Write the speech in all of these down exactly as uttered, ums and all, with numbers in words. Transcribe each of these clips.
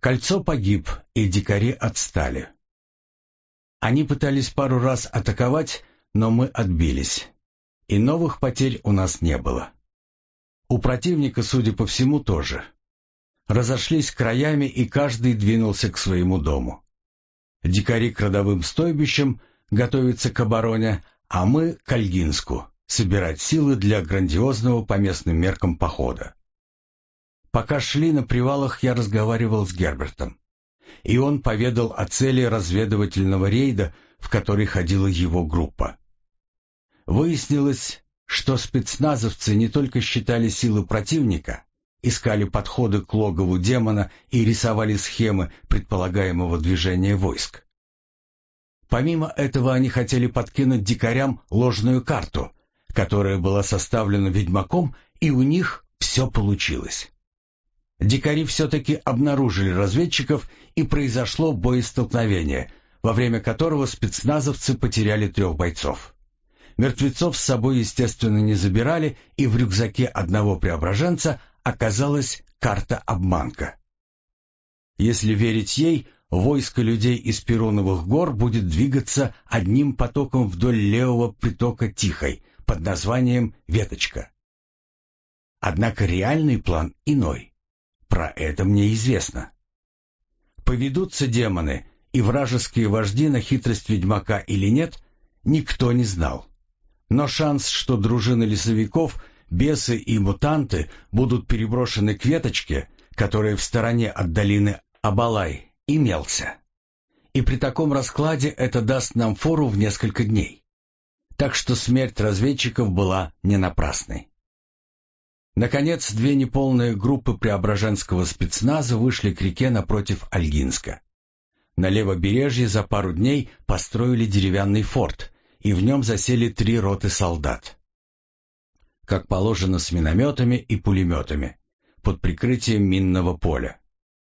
Кольцо погиб, и дикари отстали. Они пытались пару раз атаковать, но мы отбились, и новых потерь у нас не было. У противника, судя по всему, тоже. Разошлись краями, и каждый двинулся к своему дому. Дикари к родовым стойбищам, готовятся к обороне, а мы к Ольгинску, собирать силы для грандиозного по местным меркам похода. Пока шли на привалах, я разговаривал с Гербертом, и он поведал о цели разведывательного рейда, в который ходила его группа. Выяснилось, что спецназовцы не только считали силы противника, искали подходы к логову демона и рисовали схемы предполагаемого движения войск. Помимо этого, они хотели подкинуть дикарям ложную карту, которая была составлена ведьмаком, и у них все получилось. Дикари все-таки обнаружили разведчиков, и произошло боестолкновение, во время которого спецназовцы потеряли трех бойцов. Мертвецов с собой, естественно, не забирали, и в рюкзаке одного преображенца оказалась карта-обманка. Если верить ей, войско людей из Перуновых гор будет двигаться одним потоком вдоль левого притока Тихой под названием «Веточка». Однако реальный план иной. Про это мне известно. Поведутся демоны и вражеские вожди на хитрость ведьмака или нет, никто не знал. Но шанс, что дружины лесовиков, бесы и мутанты будут переброшены к Веточке, которая в стороне от долины Абалай, имелся. И при таком раскладе это даст нам фору в несколько дней. Так что смерть разведчиков была не напрасной. Наконец, две неполные группы преображенского спецназа вышли к реке напротив Ольгинска. На левобережье за пару дней построили деревянный форт, и в нем засели три роты солдат. Как положено, с минометами и пулеметами, под прикрытием минного поля.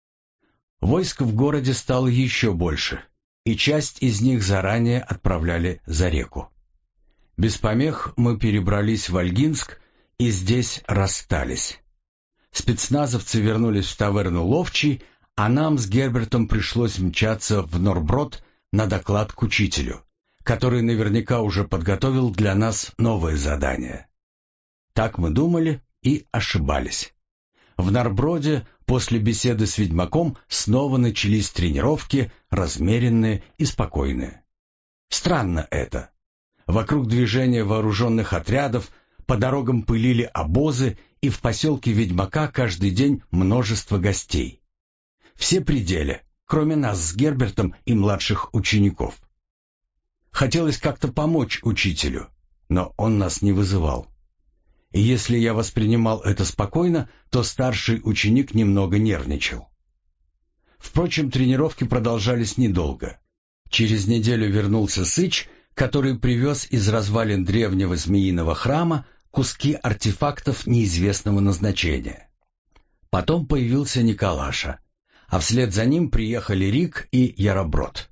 Войск в городе стало еще больше, и часть из них заранее отправляли за реку. Без помех мы перебрались в Ольгинск, и здесь расстались. Спецназовцы вернулись в таверну Ловчий, а нам с Гербертом пришлось мчаться в Норброд на доклад к учителю, который наверняка уже подготовил для нас новое задание. Так мы думали и ошибались. В Норброде после беседы с ведьмаком снова начались тренировки, размеренные и спокойные. Странно это. Вокруг движения вооруженных отрядов, по дорогам пылили обозы, и в поселке Ведьмака каждый день множество гостей. Все при деле, кроме нас с Гербертом и младших учеников. Хотелось как-то помочь учителю, но он нас не вызывал. И если я воспринимал это спокойно, то старший ученик немного нервничал. Впрочем, тренировки продолжались недолго. Через неделю вернулся Сыч, который привез из развалин древнего змеиного храма куски артефактов неизвестного назначения. Потом появился Николаша, а вслед за ним приехали Рик и Яроброд.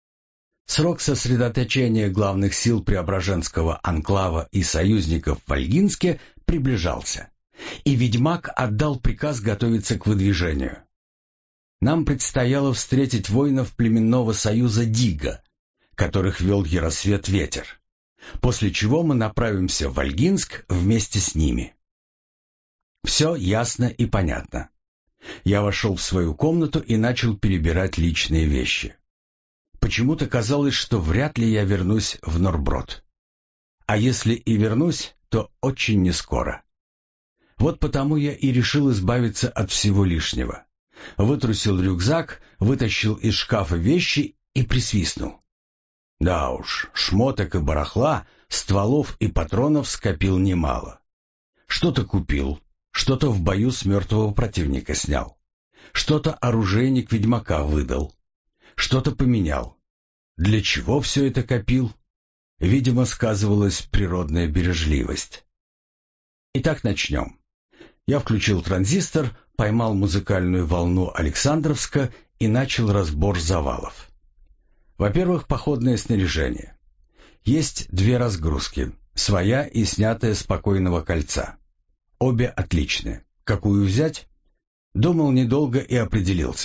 Срок сосредоточения главных сил Преображенского анклава и союзников в Ольгинске приближался, и ведьмак отдал приказ готовиться к выдвижению. Нам предстояло встретить воинов племенного союза Дига, которых вел Яросвет Ветер, после чего мы направимся в Ольгинск вместе с ними. Все ясно и понятно. Я вошел в свою комнату и начал перебирать личные вещи. Почему-то казалось, что вряд ли я вернусь в Норброд. А если и вернусь, то очень нескоро. Вот потому я и решил избавиться от всего лишнего. Вытрусил рюкзак, вытащил из шкафа вещи и присвистнул. Да уж, шмоток и барахла, стволов и патронов скопил немало. Что-то купил, что-то в бою с мертвого противника снял, что-то оружейник ведьмака выдал, что-то поменял. Для чего все это копил? Видимо, сказывалась природная бережливость. Итак, начнем. Я включил транзистор, поймал музыкальную волну Александровска и начал разбор завалов. Во-первых, походное снаряжение. Есть две разгрузки, своя и снятая с покойного кольца. Обе отличные. Какую взять? Думал недолго и определился.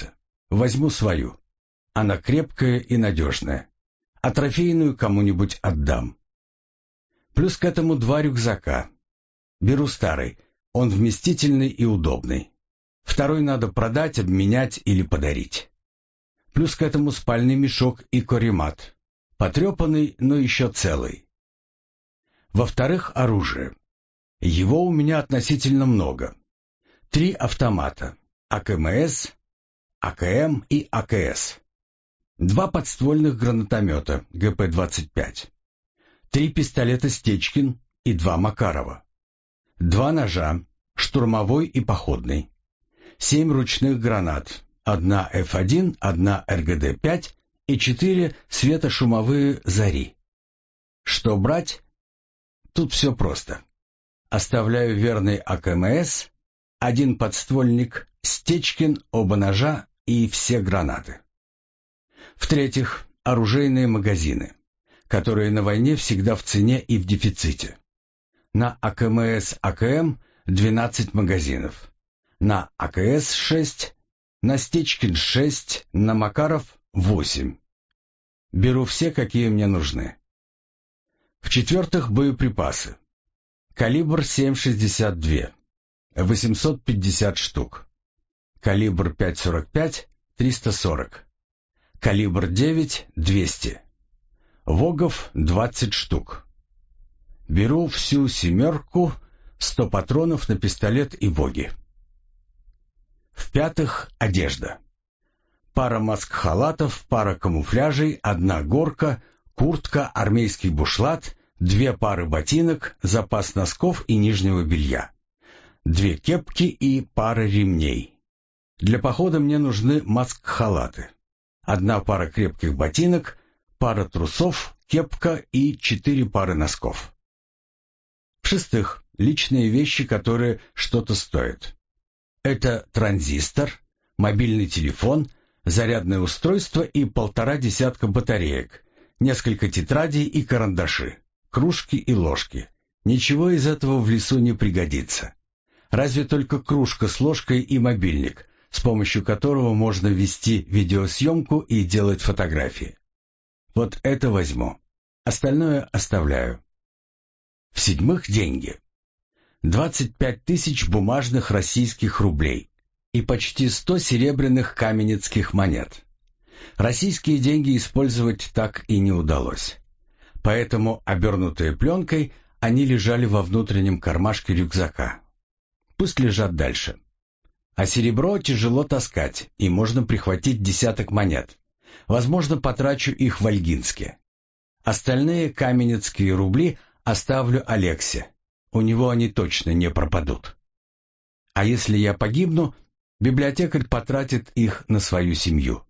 Возьму свою. Она крепкая и надежная. А трофейную кому-нибудь отдам. Плюс к этому два рюкзака. Беру старый. Он вместительный и удобный. Второй надо продать, обменять или подарить. Плюс к этому спальный мешок и каремат. Потрепанный, но еще целый. Во-вторых, оружие. Его у меня относительно много. Три автомата. АКМС, АКМ и АКС. Два подствольных гранатомета ГП двадцать пять. Три пистолета Стечкин и два Макарова. Два ножа, штурмовой и походный. Семь ручных гранат. Одна эф один, одна эр гэ дэ пять и четыре светошумовые «Зари». Что брать? Тут все просто. Оставляю верный АКМС, один подствольник, Стечкин, оба ножа и все гранаты. В-третьих, оружейные магазины, которые на войне всегда в цене и в дефиците. На АКМС АКМ двенадцать магазинов, на АКС шесть, на Стечкин шесть, на Макаров восемь. Беру все, какие мне нужны. В-четвертых, боеприпасы. Калибр семь шестьдесят два, восемьсот пятьдесят штук. Калибр пять сорок пять, триста сорок. Калибр девять, двести. Вогов двадцать штук. Беру всю семерку, сто патронов на пистолет и воги. В-пятых, одежда. Пара маск-халатов, пара камуфляжей, одна горка, куртка, армейский бушлат, две пары ботинок, запас носков и нижнего белья, две кепки и пара ремней. Для похода мне нужны маск-халаты. Одна пара крепких ботинок, пара трусов, кепка и четыре пары носков. В-шестых, личные вещи, которые что-то стоят. Это транзистор, мобильный телефон, зарядное устройство и полтора десятка батареек, несколько тетрадей и карандаши, кружки и ложки. Ничего из этого в лесу не пригодится. Разве только кружка с ложкой и мобильник, с помощью которого можно вести видеосъемку и делать фотографии. Вот это возьму. Остальное оставляю. В-седьмых, деньги. двадцать пять тысяч бумажных российских рублей и почти сто серебряных каменецких монет. Российские деньги использовать так и не удалось. Поэтому, обернутые пленкой, они лежали во внутреннем кармашке рюкзака. Пусть лежат дальше. А серебро тяжело таскать, и можно прихватить десяток монет. Возможно, потрачу их в Ольгинске. Остальные каменецкие рубли оставлю Алексе. У него они точно не пропадут. А если я погибну, библиотекарь потратит их на свою семью.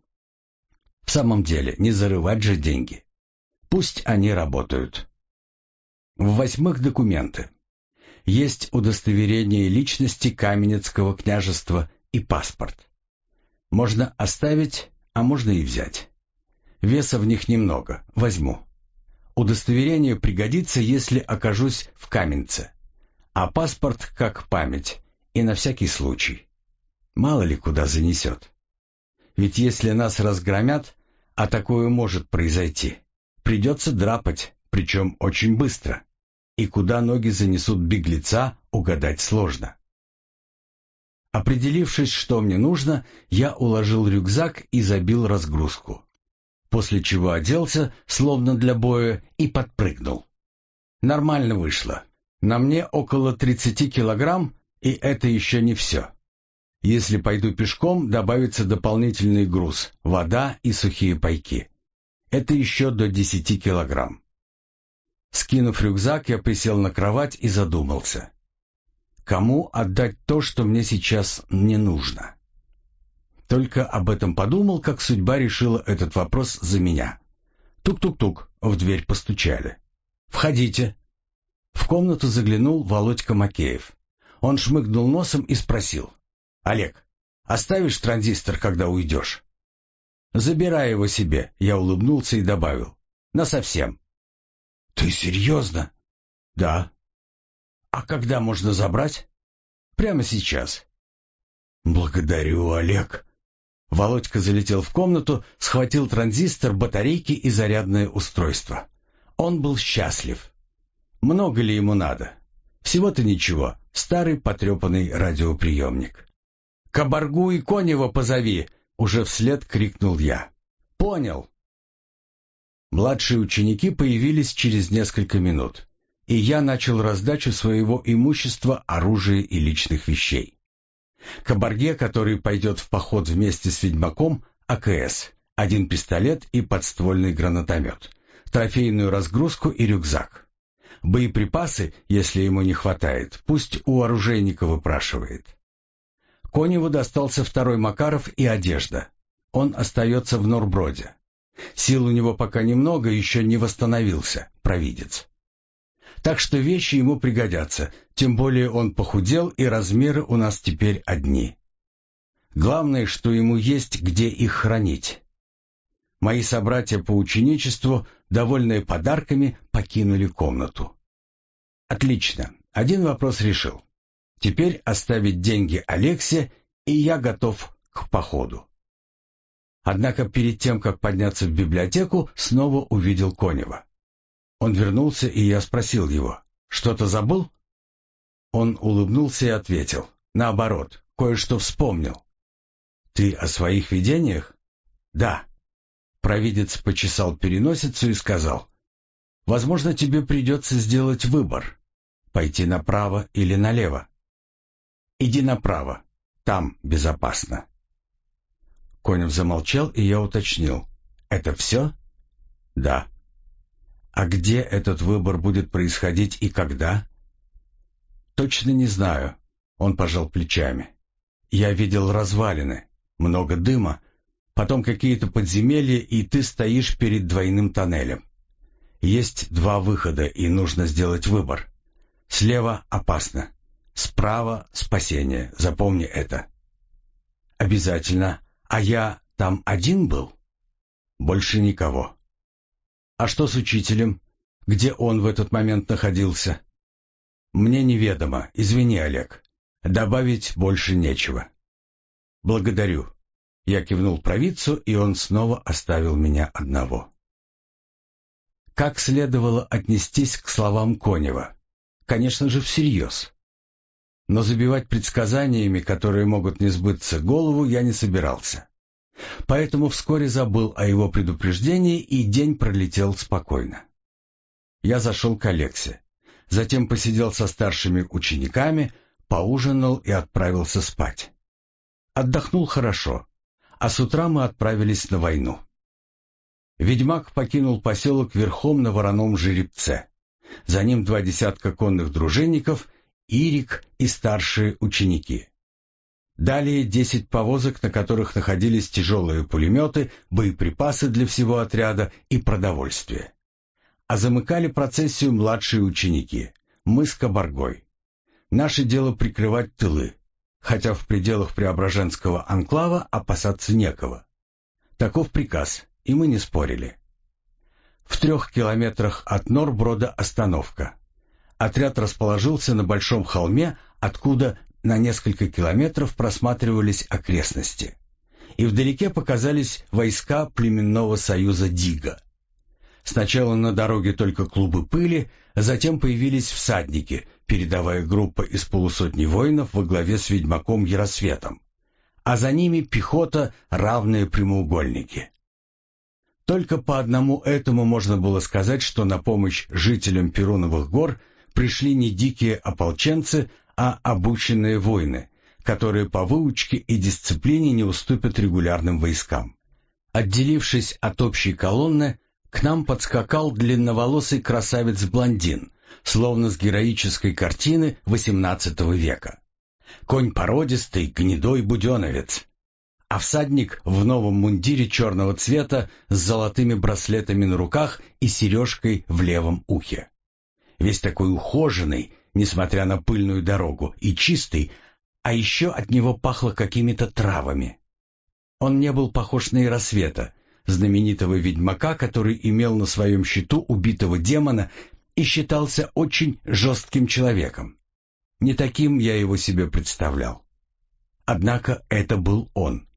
В самом деле, не зарывать же деньги. Пусть они работают. В-восьмых, документы. Есть удостоверение личности Каменецкого княжества и паспорт. Можно оставить, а можно и взять. Веса в них немного, возьму. Удостоверение пригодится, если окажусь в Каменце. А паспорт как память, и на всякий случай. Мало ли куда занесет. Ведь если нас разгромят, а такое может произойти, придется драпать, причем очень быстро. И куда ноги занесут беглеца, угадать сложно. Определившись, что мне нужно, я уложил рюкзак и забил разгрузку. После чего оделся, словно для боя, и подпрыгнул. Нормально вышло. На мне около тридцати килограмм, и это еще не все. Если пойду пешком, добавится дополнительный груз, вода и сухие пайки. Это еще до десяти килограмм. Скинув рюкзак, я присел на кровать и задумался. Кому отдать то, что мне сейчас не нужно? Только об этом подумал, как судьба решила этот вопрос за меня. Тук-тук-тук, в дверь постучали. «Входите». В комнату заглянул Володька Макеев. Он шмыгнул носом и спросил. «Олег, оставишь транзистор, когда уйдешь?» «Забирай его себе», — я улыбнулся и добавил. «Насовсем». «Ты серьезно?» «Да». «А когда можно забрать?» «Прямо сейчас». «Благодарю, Олег». Володька залетел в комнату, схватил транзистор, батарейки и зарядное устройство. Он был счастлив. Много ли ему надо? Всего-то ничего, старый потрепанный радиоприемник. «Кабаргу и Конева позови!» — уже вслед крикнул я. «Понял!» Младшие ученики появились через несколько минут, и я начал раздачу своего имущества, оружия и личных вещей. Кабарге, который пойдет в поход вместе с ведьмаком, А К С, один пистолет и подствольный гранатомет, трофейную разгрузку и рюкзак. Боеприпасы, если ему не хватает, пусть у оружейника выпрашивает. Коневу достался второй Макаров и одежда. Он остается в Норброде. Сил у него пока немного, еще не восстановился, провидец. Так что вещи ему пригодятся, тем более он похудел, и размеры у нас теперь одни. Главное, что ему есть где их хранить. Мои собратья по ученичеству, довольные подарками, покинули комнату. Отлично, один вопрос решил. Теперь оставить деньги Алексе, и я готов к походу. Однако перед тем, как подняться в библиотеку, снова увидел Конева. Он вернулся, и я спросил его: «Что-то забыл?» Он улыбнулся и ответил: «Наоборот, кое-что вспомнил». «Ты о своих видениях?» «Да». Провидец почесал переносицу и сказал: «Возможно, тебе придется сделать выбор. Пойти направо или налево?» «Иди направо. Там безопасно». Конев замолчал, и я уточнил: «Это все?» «Да». «А где этот выбор будет происходить и когда?» «Точно не знаю», — он пожал плечами. «Я видел развалины, много дыма, потом какие-то подземелья, и ты стоишь перед двойным тоннелем. Есть два выхода, и нужно сделать выбор. Слева опасно, справа спасение, запомни это». «Обязательно. А я там один был?» «Больше никого». «А что с учителем? Где он в этот момент находился?» «Мне неведомо. Извини, Олег. Добавить больше нечего». «Благодарю». Я кивнул провидцу, и он снова оставил меня одного. Как следовало отнестись к словам Конева? Конечно же, всерьез. Но забивать предсказаниями, которые могут не сбыться, голову я не собирался. Поэтому вскоре забыл о его предупреждении, и день пролетел спокойно. Я зашел к Алексе, затем посидел со старшими учениками, поужинал и отправился спать. Отдохнул хорошо, а с утра мы отправились на войну. Ведьмак покинул поселок верхом на вороном жеребце. За ним два десятка конных дружинников, Ирик и старшие ученики. Далее десять повозок, на которых находились тяжелые пулеметы, боеприпасы для всего отряда и продовольствие. А замыкали процессию младшие ученики, мы с Кабаргой. Наше дело прикрывать тылы, хотя в пределах Преображенского анклава опасаться некого. Таков приказ, и мы не спорили. В трех километрах от Норброда остановка. Отряд расположился на большом холме, откуда на несколько километров просматривались окрестности. И вдалеке показались войска племенного союза Дига. Сначала на дороге только клубы пыли, затем появились всадники, передовая группа из полусотни воинов во главе с ведьмаком Яросветом, а за ними пехота, равные прямоугольники. Только по одному этому можно было сказать, что на помощь жителям Перуновых гор пришли не дикие ополченцы, а обученные воины, которые по выучке и дисциплине не уступят регулярным войскам. Отделившись от общей колонны, к нам подскакал длинноволосый красавец-блондин, словно с героической картины восемнадцатого века. Конь породистый, гнедой буденовец, а всадник в новом мундире черного цвета с золотыми браслетами на руках и сережкой в левом ухе. Весь такой ухоженный, несмотря на пыльную дорогу, и чистый, а еще от него пахло какими-то травами. Он не был похож на Яросвета, знаменитого ведьмака, который имел на своем счету убитого демона и считался очень жестким человеком. Не таким я его себе представлял. Однако это был он,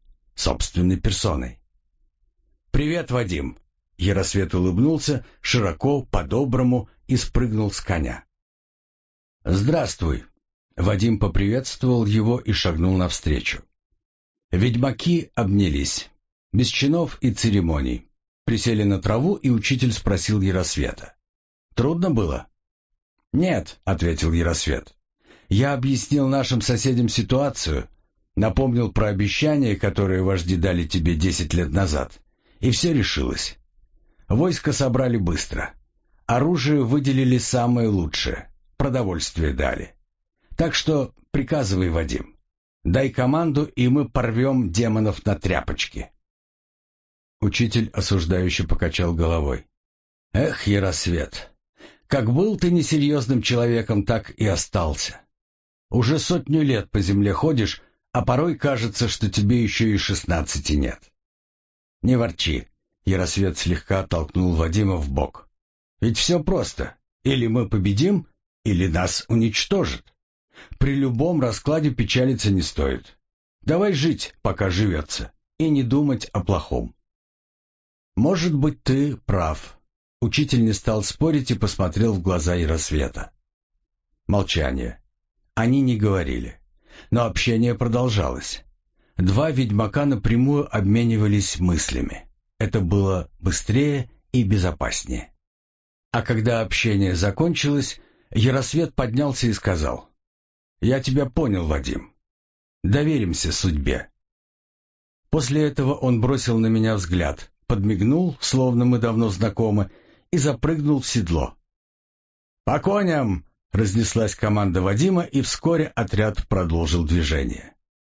собственной персоной. «Привет, Вадим!» Яросвет улыбнулся широко, по-доброму и спрыгнул с коня. «Здравствуй!» Вадим поприветствовал его и шагнул навстречу. Ведьмаки обнялись, без чинов и церемоний. Присели на траву, и учитель спросил Яросвета. «Трудно было?» «Нет», — ответил Яросвет. «Я объяснил нашим соседям ситуацию, напомнил про обещания, которые вожди дали тебе десять лет назад, и все решилось. Войско собрали быстро. Оружие выделили самое лучшее, продовольствие дали. Так что приказывай, Вадим. Дай команду, и мы порвем демонов на тряпочки». Учитель осуждающе покачал головой. «Эх, Яросвет, как был ты несерьезным человеком, так и остался. Уже сотню лет по земле ходишь, а порой кажется, что тебе еще и шестнадцати нет». «Не ворчи», — Яросвет слегка оттолкнул Вадима в бок. «Ведь все просто. Или мы победим, или нас уничтожат. При любом раскладе печалиться не стоит. Давай жить, пока живется, и не думать о плохом». «Может быть, ты прав». Учитель не стал спорить и посмотрел в глаза Яросвета. Молчание. Они не говорили, но общение продолжалось. Два ведьмака напрямую обменивались мыслями. Это было быстрее и безопаснее. А когда общение закончилось, Яросвет поднялся и сказал: «Я тебя понял, Вадим. Доверимся судьбе». После этого он бросил на меня взгляд, подмигнул, словно мы давно знакомы, и запрыгнул в седло. «По коням!» — разнеслась команда Вадима, и вскоре отряд продолжил движение.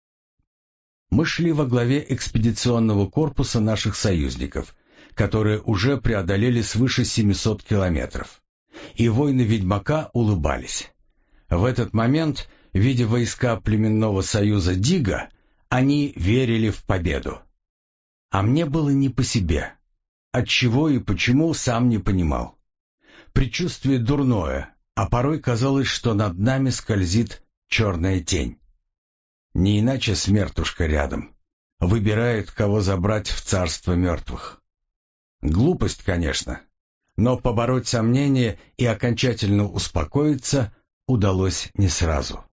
Мы шли во главе экспедиционного корпуса наших союзников, которые уже преодолели свыше семисот километров. И воины-ведьмака улыбались. В этот момент, видя войска племенного союза Дига, они верили в победу. А мне было не по себе. Отчего и почему, сам не понимал. Предчувствие дурное, а порой казалось, что над нами скользит черная тень. Не иначе смертушка рядом. Выбирает, кого забрать в царство мертвых. Глупость, конечно, но побороть сомнения и окончательно успокоиться удалось не сразу.